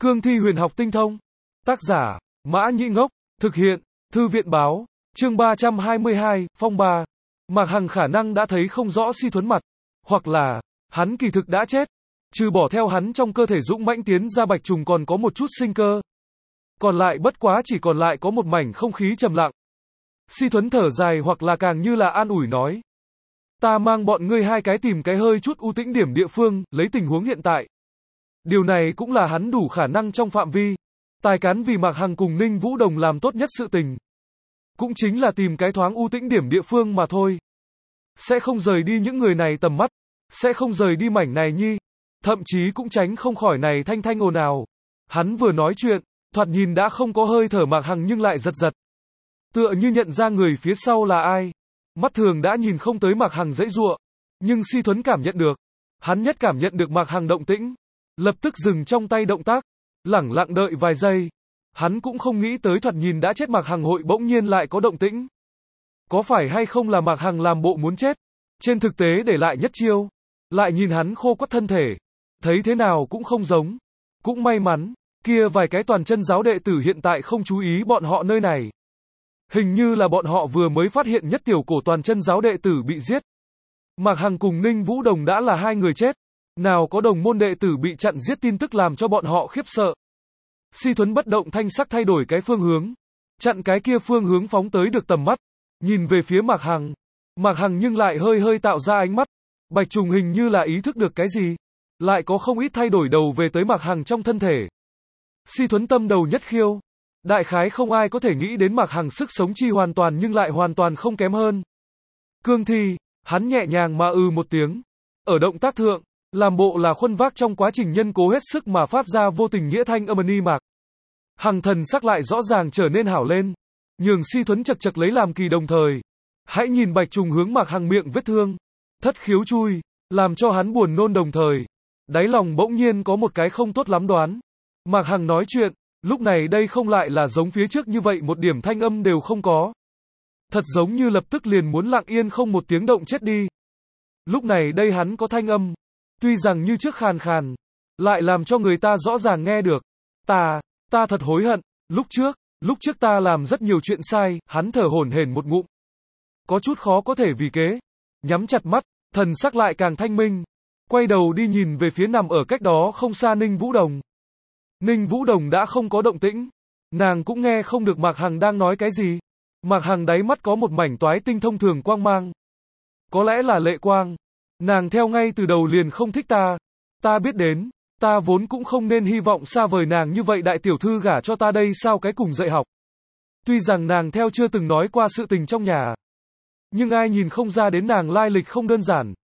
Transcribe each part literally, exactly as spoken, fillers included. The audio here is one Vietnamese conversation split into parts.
Cương thi huyền học tinh thông. Tác giả, Mã Nhĩ Ngốc. Thực hiện, Thư viện báo. Chương ba trăm hai mươi hai, phong ba. Mạc Hằng khả năng đã thấy không rõ Si Thuấn mặt. Hoặc là, hắn kỳ thực đã chết. Trừ bỏ theo hắn trong cơ thể dũng mãnh tiến ra bạch trùng còn có một chút sinh cơ. Còn lại bất quá chỉ còn lại có một mảnh không khí trầm lặng. Si Thuấn thở dài hoặc là càng như là an ủi nói. Ta mang bọn ngươi hai cái tìm cái hơi chút ưu tĩnh điểm địa phương, lấy tình huống hiện tại. Điều này cũng là hắn đủ khả năng trong phạm vi. Tài cán vì Mạc Hằng cùng Ninh Vũ Đồng làm tốt nhất sự tình. Cũng chính là tìm cái thoáng ưu tĩnh điểm địa phương mà thôi. Sẽ không rời đi những người này tầm mắt. Sẽ không rời đi mảnh này nhi. Thậm chí cũng tránh không khỏi này thanh thanh ồn ào. Hắn vừa nói chuyện, thoạt nhìn đã không có hơi thở Mạc Hằng nhưng lại giật giật. Tựa như nhận ra người phía sau là ai. Mắt thường đã nhìn không tới Mạc Hằng dãy giụa. Nhưng Si Thuấn cảm nhận được. Hắn nhất cảm nhận được Mạc Hằng động tĩnh. Lập tức dừng trong tay động tác. Lẳng lặng đợi vài giây. Hắn cũng không nghĩ tới thoạt nhìn đã chết Mạc Hằng hội bỗng nhiên lại có động tĩnh. Có phải hay không là Mạc Hằng làm bộ muốn chết. Trên thực tế để lại nhất chiêu. Lại nhìn hắn khô quắt thân thể. Thấy thế nào cũng không giống. Cũng may mắn. Kia vài cái toàn chân giáo đệ tử hiện tại không chú ý bọn họ nơi này. Hình như là bọn họ vừa mới phát hiện nhất tiểu cổ toàn chân giáo đệ tử bị giết. Mạc Hằng cùng Ninh Vũ Đồng đã là hai người chết. Nào có đồng môn đệ tử bị chặn giết tin tức làm cho bọn họ khiếp sợ. Si Thuấn bất động thanh sắc thay đổi cái phương hướng. Chặn cái kia phương hướng phóng tới được tầm mắt. Nhìn về phía Mạc Hằng. Mạc Hằng nhưng lại hơi hơi tạo ra ánh mắt. Bạch trùng hình như là ý thức được cái gì. Lại có không ít thay đổi đầu về tới Mạc Hằng trong thân thể. Si Thuấn tâm đầu nhất khiêu. Đại khái không ai có thể nghĩ đến Mạc Hằng sức sống chi hoàn toàn nhưng lại hoàn toàn không kém hơn. Cương thi, hắn nhẹ nhàng mà ừ một tiếng. Ở động tác thượng, làm bộ là khuân vác trong quá trình nhân cố hết sức mà phát ra vô tình nghĩa thanh âm ni Mạc. Hằng thần sắc lại rõ ràng trở nên hảo lên. Nhường Si Thuấn chật chật lấy làm kỳ đồng thời. Hãy nhìn bạch trùng hướng Mạc Hằng miệng vết thương. Thất khiếu chui, làm cho hắn buồn nôn đồng thời. Đáy lòng bỗng nhiên có một cái không tốt lắm đoán. Mạc Hằng nói chuyện. Lúc này đây không lại là giống phía trước như vậy một điểm thanh âm đều không có. Thật giống như lập tức liền muốn lặng yên không một tiếng động chết đi. Lúc này đây hắn có thanh âm. Tuy rằng như trước khàn khàn. Lại làm cho người ta rõ ràng nghe được. Ta, ta thật hối hận. Lúc trước, lúc trước ta làm rất nhiều chuyện sai. Hắn thở hổn hển một ngụm. Có chút khó có thể vì kế. Nhắm chặt mắt, thần sắc lại càng thanh minh. Quay đầu đi nhìn về phía nằm ở cách đó không xa Ninh Vũ Đồng. Ninh Vũ Đồng đã không có động tĩnh. Nàng cũng nghe không được Mạc Hằng đang nói cái gì. Mạc Hằng đáy mắt có một mảnh toái tinh thông thường quang mang. Có lẽ là lệ quang. Nàng theo ngay từ đầu liền không thích ta. Ta biết đến. Ta vốn cũng không nên hy vọng xa vời nàng như vậy đại tiểu thư gả cho ta đây sao cái cùng dạy học. Tuy rằng nàng theo chưa từng nói qua sự tình trong nhà. Nhưng ai nhìn không ra đến nàng lai lịch không đơn giản.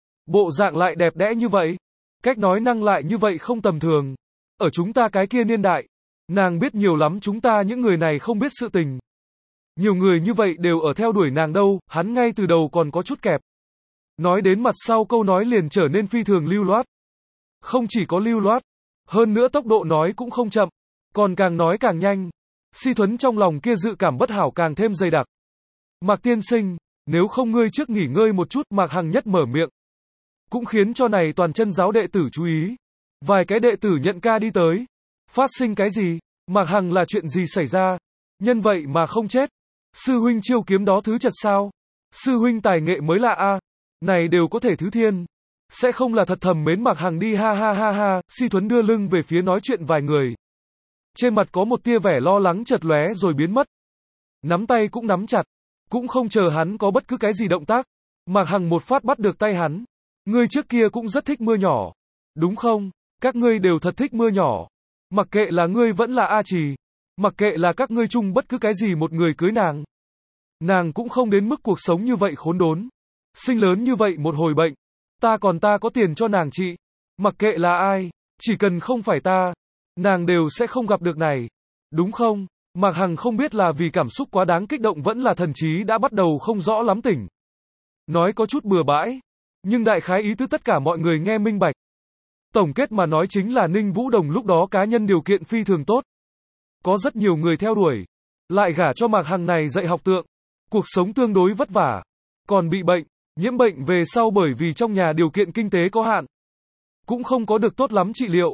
Bộ dạng lại đẹp đẽ như vậy. Cách nói năng lại như vậy không tầm thường. Ở chúng ta cái kia niên đại, nàng biết nhiều lắm chúng ta những người này không biết sự tình. Nhiều người như vậy đều ở theo đuổi nàng đâu, hắn ngay từ đầu còn có chút kẹp. Nói đến mặt sau câu nói liền trở nên phi thường lưu loát. Không chỉ có lưu loát, hơn nữa tốc độ nói cũng không chậm, còn càng nói càng nhanh. Si Thuấn trong lòng kia dự cảm bất hảo càng thêm dày đặc. Mạc tiên sinh, nếu không ngươi trước nghỉ ngơi một chút, Mạc Hằng nhất mở miệng. Cũng khiến cho này toàn chân giáo đệ tử chú ý. Vài cái đệ tử nhận ca đi tới. Phát sinh cái gì? Mạc Hằng là chuyện gì xảy ra? Nhân vậy mà không chết. Sư huynh chiêu kiếm đó thứ chật sao? Sư huynh tài nghệ mới lạ a. Này đều có thể thứ thiên. Sẽ không là thật thầm mến Mạc Hằng đi ha ha ha ha. Si Thuấn đưa lưng về phía nói chuyện vài người. Trên mặt có một tia vẻ lo lắng chợt lóe rồi biến mất. Nắm tay cũng nắm chặt. Cũng không chờ hắn có bất cứ cái gì động tác. Mạc Hằng một phát bắt được tay hắn. Ngươi trước kia cũng rất thích mưa nhỏ. Đúng không? Các ngươi đều thật thích mưa nhỏ. Mặc kệ là ngươi vẫn là A Trì. Mặc kệ là các ngươi chung bất cứ cái gì một người cưới nàng. Nàng cũng không đến mức cuộc sống như vậy khốn đốn. Sinh lớn như vậy một hồi bệnh. Ta còn ta có tiền cho nàng trị. Mặc kệ là ai. Chỉ cần không phải ta. Nàng đều sẽ không gặp được này. Đúng không? Mạc Hằng không biết là vì cảm xúc quá đáng kích động vẫn là thần trí đã bắt đầu không rõ lắm tỉnh. Nói có chút bừa bãi. Nhưng đại khái ý tứ tất cả mọi người nghe minh bạch. Tổng kết mà nói chính là Ninh Vũ Đồng lúc đó cá nhân điều kiện phi thường tốt. Có rất nhiều người theo đuổi. Lại gả cho Mạc Hằng này dạy học tượng. Cuộc sống tương đối vất vả. Còn bị bệnh, nhiễm bệnh về sau bởi vì trong nhà điều kiện kinh tế có hạn. Cũng không có được tốt lắm trị liệu.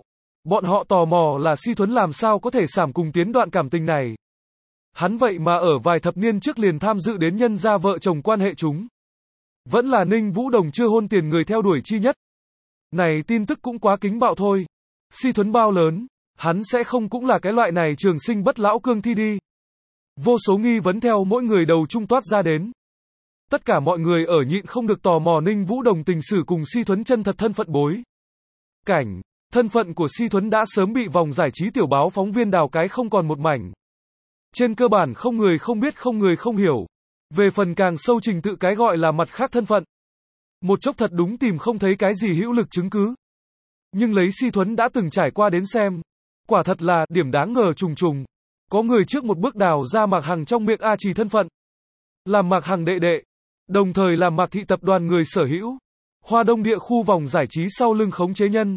Bọn họ tò mò là Si Thuấn làm sao có thể sảm cùng tiến đoạn cảm tình này. Hắn vậy mà ở vài thập niên trước liền tham dự đến nhân gia vợ chồng quan hệ chúng. Vẫn là Ninh Vũ Đồng chưa hôn tiền người theo đuổi chi nhất. Này tin tức cũng quá kính bạo thôi. Si Thuấn bao lớn, hắn sẽ không cũng là cái loại này trường sinh bất lão cương thi đi. Vô số nghi vấn theo mỗi người đầu trung toát ra đến. Tất cả mọi người ở nhịn không được tò mò Ninh Vũ Đồng tình sử cùng Si Thuấn chân thật thân phận bối. Cảnh, thân phận của Si Thuấn đã sớm bị vòng giải trí tiểu báo phóng viên đào cái không còn một mảnh. Trên cơ bản không người không biết không người không hiểu. Về phần càng sâu trình tự cái gọi là mặt khác thân phận. Một chốc thật đúng tìm không thấy cái gì hữu lực chứng cứ. Nhưng lấy Si Thuấn đã từng trải qua đến xem. Quả thật là điểm đáng ngờ trùng trùng. Có người trước một bước đào ra Mạc Hằng trong miệng A Trì thân phận. Làm Mạc Hằng đệ đệ. Đồng thời làm Mạc Thị tập đoàn người sở hữu. Hoa Đông địa khu vòng giải trí sau lưng khống chế nhân.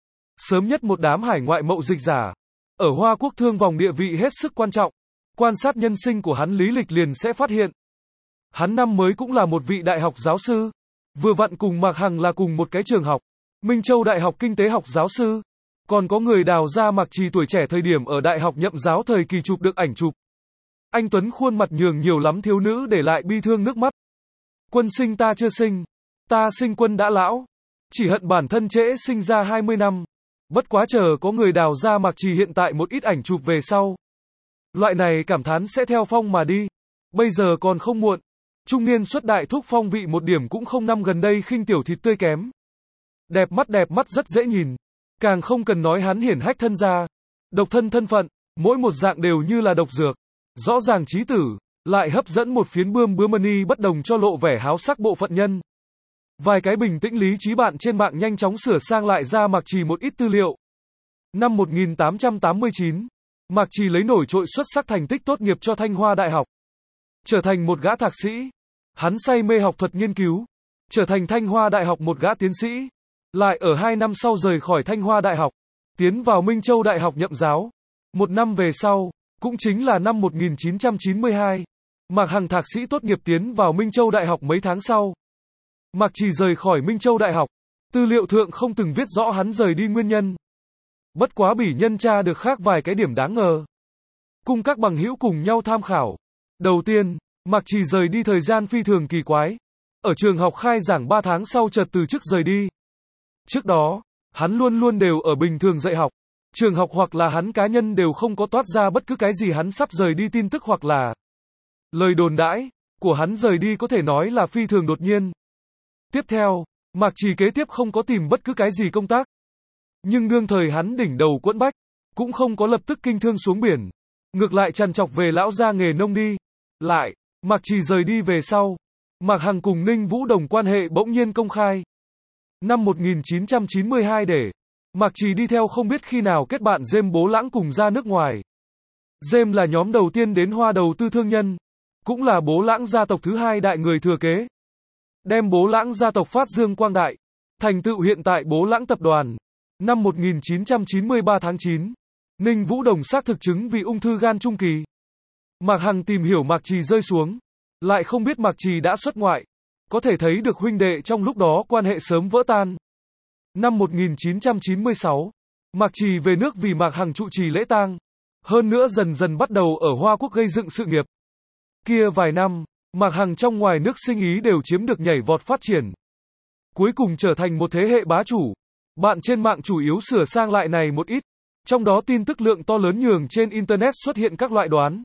Sớm nhất một đám hải ngoại mậu dịch giả. Ở Hoa Quốc thương vòng địa vị hết sức quan trọng. Quan sát nhân sinh của hắn lý lịch liền sẽ phát hiện. Hắn năm mới cũng là một vị đại học giáo sư. Vừa vặn cùng Mạc Hằng là cùng một cái trường học. Minh Châu Đại học Kinh tế học giáo sư. Còn có người đào ra Mạc Trì tuổi trẻ thời điểm ở đại học nhậm giáo thời kỳ chụp được ảnh chụp. Anh Tuấn khuôn mặt nhường nhiều lắm thiếu nữ để lại bi thương nước mắt. Quân sinh ta chưa sinh. Ta sinh quân đã lão. Chỉ hận bản thân trễ sinh ra hai mươi năm. Bất quá chờ có người đào ra Mạc Trì hiện tại một ít ảnh chụp về sau. Loại này cảm thán sẽ theo phong mà đi. Bây giờ còn không muộn. Trung niên xuất đại thúc phong vị một điểm cũng không năm gần đây khinh tiểu thịt tươi kém. Đẹp mắt đẹp mắt rất dễ nhìn. Càng không cần nói hắn hiển hách thân gia. Độc thân thân phận, mỗi một dạng đều như là độc dược. Rõ ràng chí tử, lại hấp dẫn một phiến bươm bướm money bất đồng cho lộ vẻ háo sắc bộ phận nhân. Vài cái bình tĩnh lý trí bạn trên mạng nhanh chóng sửa sang lại ra Mạc Trì một ít tư liệu. Năm một nghìn tám trăm tám mươi chín, Mạc Trì lấy nổi trội xuất sắc thành tích tốt nghiệp cho Thanh Hoa Đại học. Trở thành một gã thạc sĩ. Hắn say mê học thuật nghiên cứu. Trở thành Thanh Hoa Đại học một gã tiến sĩ. Lại ở hai năm sau rời khỏi Thanh Hoa Đại học. Tiến vào Minh Châu Đại học nhậm giáo. Một năm về sau, cũng chính là năm một nghìn chín trăm chín mươi hai. Mạc Hằng thạc sĩ tốt nghiệp tiến vào Minh Châu Đại học mấy tháng sau. Mạc Trì rời khỏi Minh Châu Đại học. Tư liệu thượng không từng viết rõ hắn rời đi nguyên nhân. Bất quá bỉ nhân tra được khác vài cái điểm đáng ngờ. Cùng các bằng hữu cùng nhau tham khảo. Đầu tiên, Mạc Trì rời đi thời gian phi thường kỳ quái. Ở trường học khai giảng ba tháng sau chợt từ chức rời đi. Trước đó, hắn luôn luôn đều ở bình thường dạy học. Trường học hoặc là hắn cá nhân đều không có toát ra bất cứ cái gì hắn sắp rời đi tin tức hoặc là lời đồn đãi của hắn rời đi có thể nói là phi thường đột nhiên. Tiếp theo, Mạc Trì kế tiếp không có tìm bất cứ cái gì công tác. Nhưng đương thời hắn đỉnh đầu quẫn bách, cũng không có lập tức kinh thương xuống biển. Ngược lại trằn trọc về lão gia nghề nông đi. Lại, Mạc Trì rời đi về sau. Mạc Hằng cùng Ninh Vũ Đồng quan hệ bỗng nhiên công khai. Năm một nghìn chín trăm chín mươi hai để Mạc Trì đi theo không biết khi nào kết bạn James Bố Lãng cùng ra nước ngoài. James là nhóm đầu tiên đến Hoa đầu tư thương nhân. Cũng là Bố Lãng gia tộc thứ hai đại người thừa kế. Đem Bố Lãng gia tộc phát dương quang đại. Thành tựu hiện tại Bố Lãng tập đoàn. Năm một nghìn chín trăm chín mươi ba tháng chín. Ninh Vũ Đồng xác thực chứng vì ung thư gan trung kỳ. Mạc Hằng tìm hiểu Mạc Trì rơi xuống. Lại không biết Mạc Trì đã xuất ngoại. Có thể thấy được huynh đệ trong lúc đó quan hệ sớm vỡ tan. Năm một nghìn chín trăm chín mươi sáu, Mạc Trì về nước vì Mạc Hằng trụ trì lễ tang. Hơn nữa dần dần bắt đầu ở Hoa Quốc gây dựng sự nghiệp. Kia vài năm, Mạc Hằng trong ngoài nước sinh ý đều chiếm được nhảy vọt phát triển. Cuối cùng trở thành một thế hệ bá chủ. Bạn trên mạng chủ yếu sửa sang lại này một ít. Trong đó tin tức lượng to lớn nhường trên Internet xuất hiện các loại đoán.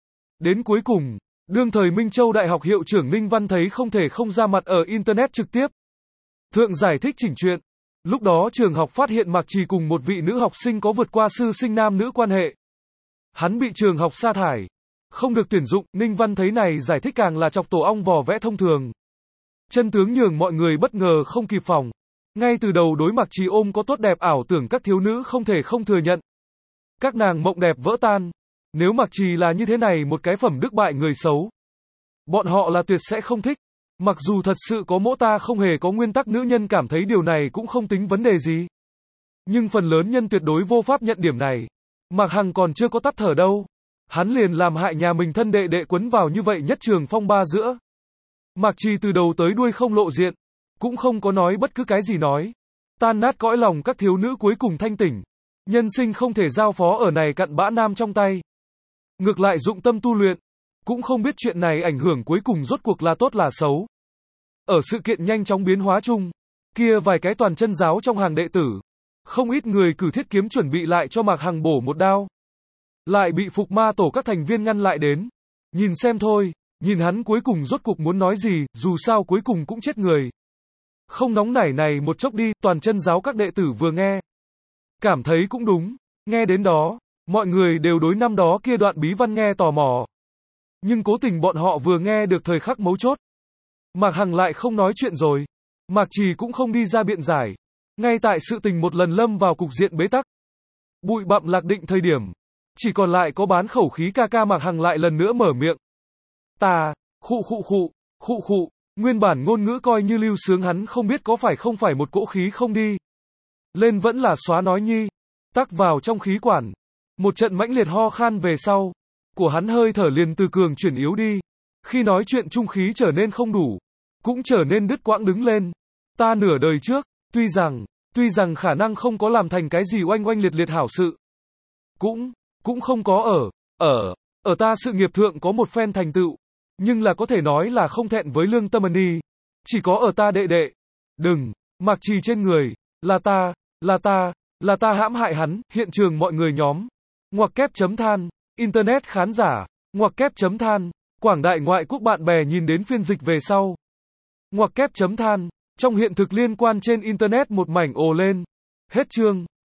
Đến cuối cùng, đương thời Minh Châu Đại học hiệu trưởng Ninh Văn thấy không thể không ra mặt ở Internet trực tiếp. Thượng giải thích chỉnh chuyện. Lúc đó trường học phát hiện Mạc Trì cùng một vị nữ học sinh có vượt qua sư sinh nam nữ quan hệ. Hắn bị trường học sa thải. Không được tuyển dụng, Ninh Văn thấy này giải thích càng là chọc tổ ong vò vẽ thông thường. Chân tướng nhường mọi người bất ngờ không kịp phòng. Ngay từ đầu đối Mạc Trì ôm có tốt đẹp ảo tưởng các thiếu nữ không thể không thừa nhận. Các nàng mộng đẹp vỡ tan. Nếu Mạc Trì là như thế này một cái phẩm đức bại người xấu. Bọn họ là tuyệt sẽ không thích. Mặc dù thật sự có mỗ ta không hề có nguyên tắc nữ nhân cảm thấy điều này cũng không tính vấn đề gì. Nhưng phần lớn nhân tuyệt đối vô pháp nhận điểm này. Mạc Hằng còn chưa có tắt thở đâu. Hắn liền làm hại nhà mình thân đệ đệ quấn vào như vậy nhất trường phong ba giữa. Mạc Trì từ đầu tới đuôi không lộ diện. Cũng không có nói bất cứ cái gì nói. Tan nát cõi lòng các thiếu nữ cuối cùng thanh tỉnh. Nhân sinh không thể giao phó ở này cặn bã nam trong tay. Ngược lại dụng tâm tu luyện. Cũng không biết chuyện này ảnh hưởng cuối cùng rốt cuộc là tốt là xấu. Ở sự kiện nhanh chóng biến hóa chung, kia vài cái toàn chân giáo trong hàng đệ tử, không ít người cử thiết kiếm chuẩn bị lại cho Mạc Hằng bổ một đao. Lại bị Phục Ma tổ các thành viên ngăn lại đến. Nhìn xem thôi, nhìn hắn cuối cùng rốt cuộc muốn nói gì, dù sao cuối cùng cũng chết người. Không nóng nảy này một chốc đi, toàn chân giáo các đệ tử vừa nghe. Cảm thấy cũng đúng, nghe đến đó, mọi người đều đối năm đó kia đoạn bí văn nghe tò mò. Nhưng cố tình bọn họ vừa nghe được thời khắc mấu chốt. Mạc Hằng lại không nói chuyện rồi. Mạc Trì cũng không đi ra biện giải. Ngay tại sự tình một lần lâm vào cục diện bế tắc. Bụi bặm lạc định thời điểm. Chỉ còn lại có bán khẩu khí ca ca Mạc Hằng lại lần nữa mở miệng. Ta, khụ khụ khụ, khụ khụ, nguyên bản ngôn ngữ coi như lưu sướng hắn không biết có phải không phải một cỗ khí không đi. Lên vẫn là xóa nói nhi. Tắc vào trong khí quản. Một trận mãnh liệt ho khan về sau. Của hắn hơi thở liền từ cường chuyển yếu đi. Khi nói chuyện trung khí trở nên không đủ. Cũng trở nên đứt quãng đứng lên. Ta nửa đời trước, tuy rằng, tuy rằng khả năng không có làm thành cái gì oanh oanh liệt liệt hảo sự. Cũng, cũng không có ở, ở, ở ta sự nghiệp thượng có một phen thành tựu. Nhưng là có thể nói là không thẹn với lương tâm đi. Chỉ có ở ta đệ đệ. Đừng, Mạc Trì trên người, là ta, là ta, là ta hãm hại hắn, hiện trường mọi người nhóm. Ngoặc kép chấm than, Internet khán giả, ngoặc kép chấm than, quảng đại ngoại quốc bạn bè nhìn đến phiên dịch về sau. Ngoặc kép chấm than, trong hiện thực liên quan trên Internet một mảnh ồ lên. Hết chương.